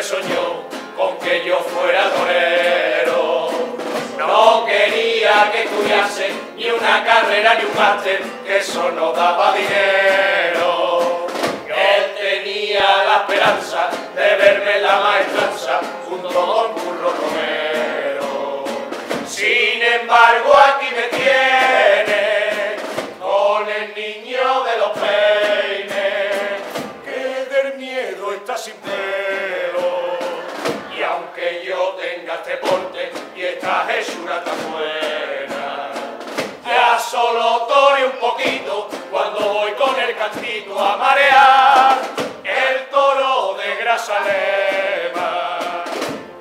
soñó con que yo fuera torero. No quería que estudiase ni una carrera ni un máster, que eso no daba dinero. Él tenía la esperanza de verme en la maestranza junto con Curro Romero. Sin embargo, aquí me tiene con el niño de los peines, que del miedo está sin pelo. Y aunque yo tenga este porte y esta hechura tan buena, ya solo tore un poquito cuando voy con el cantito a marear el toro de Grazalema.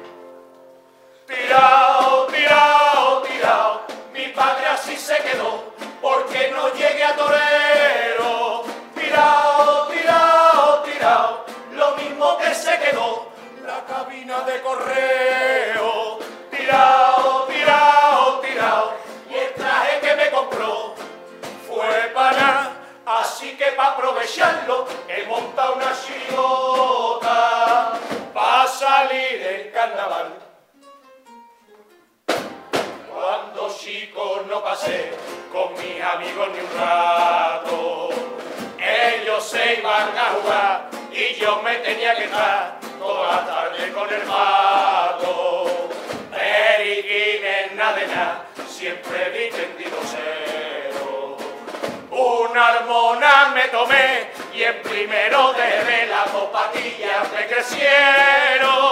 Tirao, tirao, tirao, mi padre así se quedó, porque no llegué a torero. Tirao, tirao, tirao, lo mismo que se quedó la cabina de correo. Tirao, tirao, tirao, y el traje que me compró fue para nada, así que para aprovecharlo he montado una chirigota para salir en carnaval. Cuando chico no pasé con mis amigos ni un rato, ellos se iban a jugar y yo me tenía que estar toda la tarde con el pato. Periquines, nada de nada, siempre vi tendido cero. Una hormona me tomé y en primero de las dos patillas me crecieron.